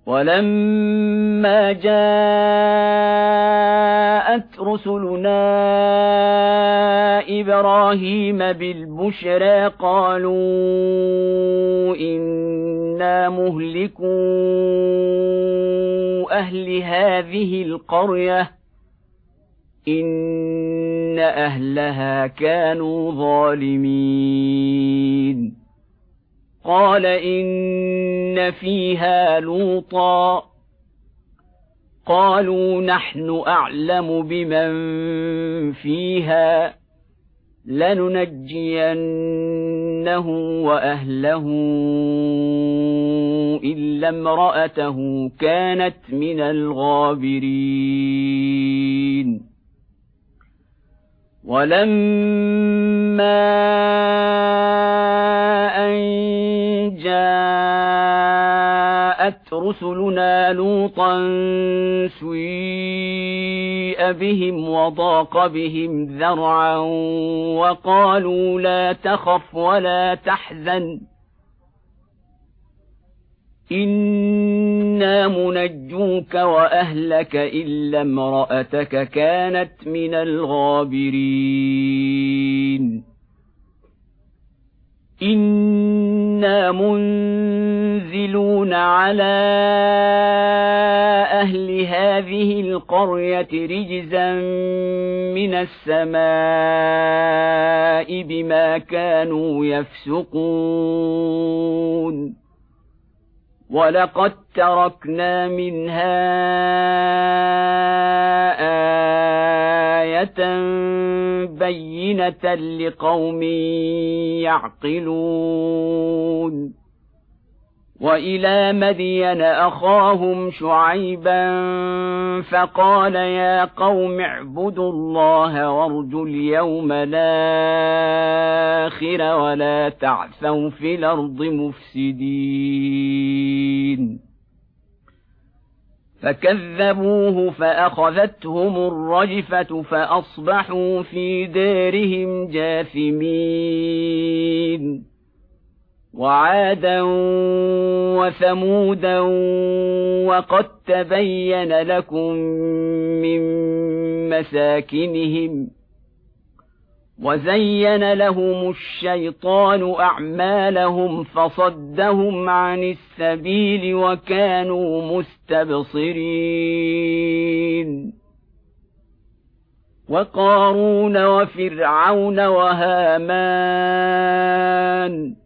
ولما جاءت رسلنا إبراهيم بالبشرى قالوا إنا مهلكو أهل هذه القرية إن أهلها كانوا ظالمين قال إن فيها لوطا قالوا نحن أعلم بمن فيها لننجينه وأهله إلا امرأته كانت من الغابرين ولما أن جاءت رسلنا لوطا سيء بهم وضاق بهم ذرعا وقالوا لا تخف ولا تحزن إنا منجوك وأهلك إلا امرأتك كانت من الغابرين إنا منزلون على أهل هذه القرية رجزا من السماء بما كانوا يفسقون ولقد تركنا منها آية بينة لقوم يعقلون وإلى مدين أخاهم شعيبا فقال يا قوم اعبدوا الله وارجوا اليوم الآخر ولا تعثوا في الأرض مفسدين فكذبوه فأخذتهم الرجفة فأصبحوا في دارهم جاثمين وعادا وثمودا وقد تبين لكم من مساكنهم وزين لهم الشيطان أعمالهم فصدهم عن السبيل وكانوا مستبصرين وقارون وفرعون وهامان